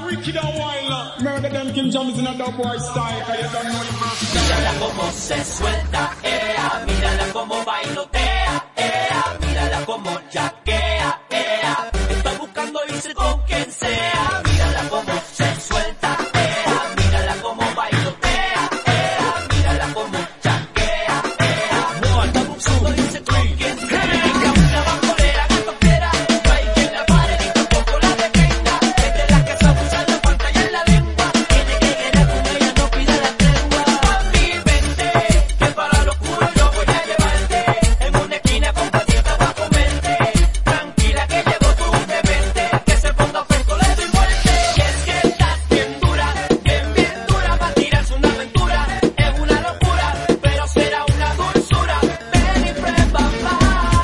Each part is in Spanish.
wicked and wild. Murder them Kim James in a dub boy style. Cause you don't know him first. Mírala como se suelta, mírala como bailotea, mírala como jaquea, está buscando irse con quien sea. Mírala como se suelta, mírala como bailotea, mírala como jaquea, está buscando irse con quien sea. Una bambolera gatopera, no hay quien la pare ni tampoco la detenga. Es de las que se abusa la pantalla en la lengua, tiene que querer con ella, no pida la tregua. Papi, vente, que para lo oscuro yo voy a llevarte, en una esquina con patita va a comerte. Tranquila que llegó tu demente, que se ponga fresco le doy muerte. Y es que estás bien dura, va a tirarse una aventura. Es una locura, pero será una dulzura. Ven y prueba más.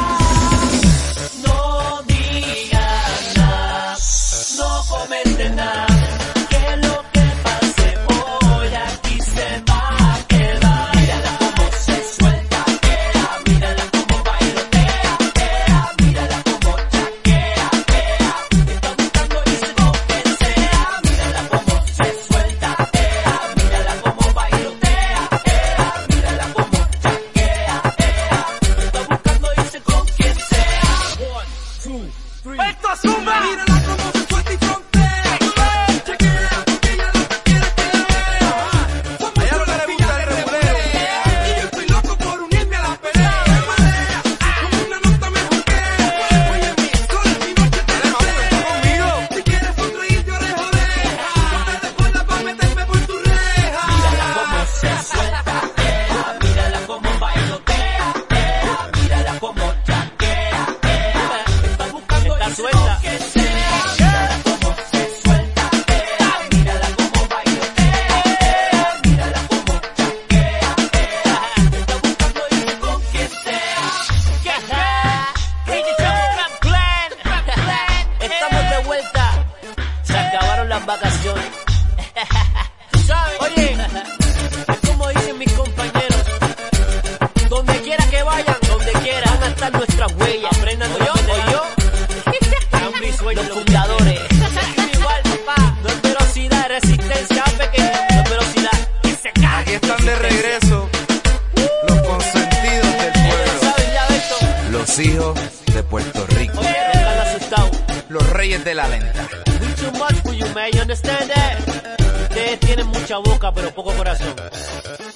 No digas nada, no comentes nada, que lo que pase hoy aquí se va a quedar. Mírala como se suelta, mírala como bailotea, mírala como jaquea, está buscando irse con quien sea. Mírala como se suelta, mírala como bailotea, mírala como jaquea, está buscando irse con quien sea. 1, 2, 3. ¡Esto suma! Mírala como se suelta y frontea. Chequea porque ella lo que quiere es que la vea. Somos A ella solo no le la gusta pilla el de revoleo. revolea. Y yo estoy loco por unirme a la pelea. Me marea, con una nota me juquea. Oye, mi sol, mi noche te desea. conmigo. Si quieres sonreír, yo le jodeja. No te descuerdas pa' meterme por tu reja. Mírala como se suelta, mírala como bailotea, mírala como jaquea, está buscando irse con quien sea. Mírala como se suelta, mírala como bailotea, mírala como jaquea, está buscando irse con quien sea. Estamos de vuelta, se acabaron las vacaciones. Oye, es como dicen mis compañeros, donde quiera que vayan, donde quiera, van a estar nuestras huellas. Aprendan o yo, los fundadores. Igual, papá, no es velocidad, es resistencia, pequeño, no es velocidad, que se cae. Aquí están de regreso los consentidos del pueblo, ¿Sabes ya de esto? los hijos de Puerto Rico, Oye, están asustados. los reyes de la lenta. We too much for you, man, you understand that? Ustedes tienen mucha boca, pero poco corazón.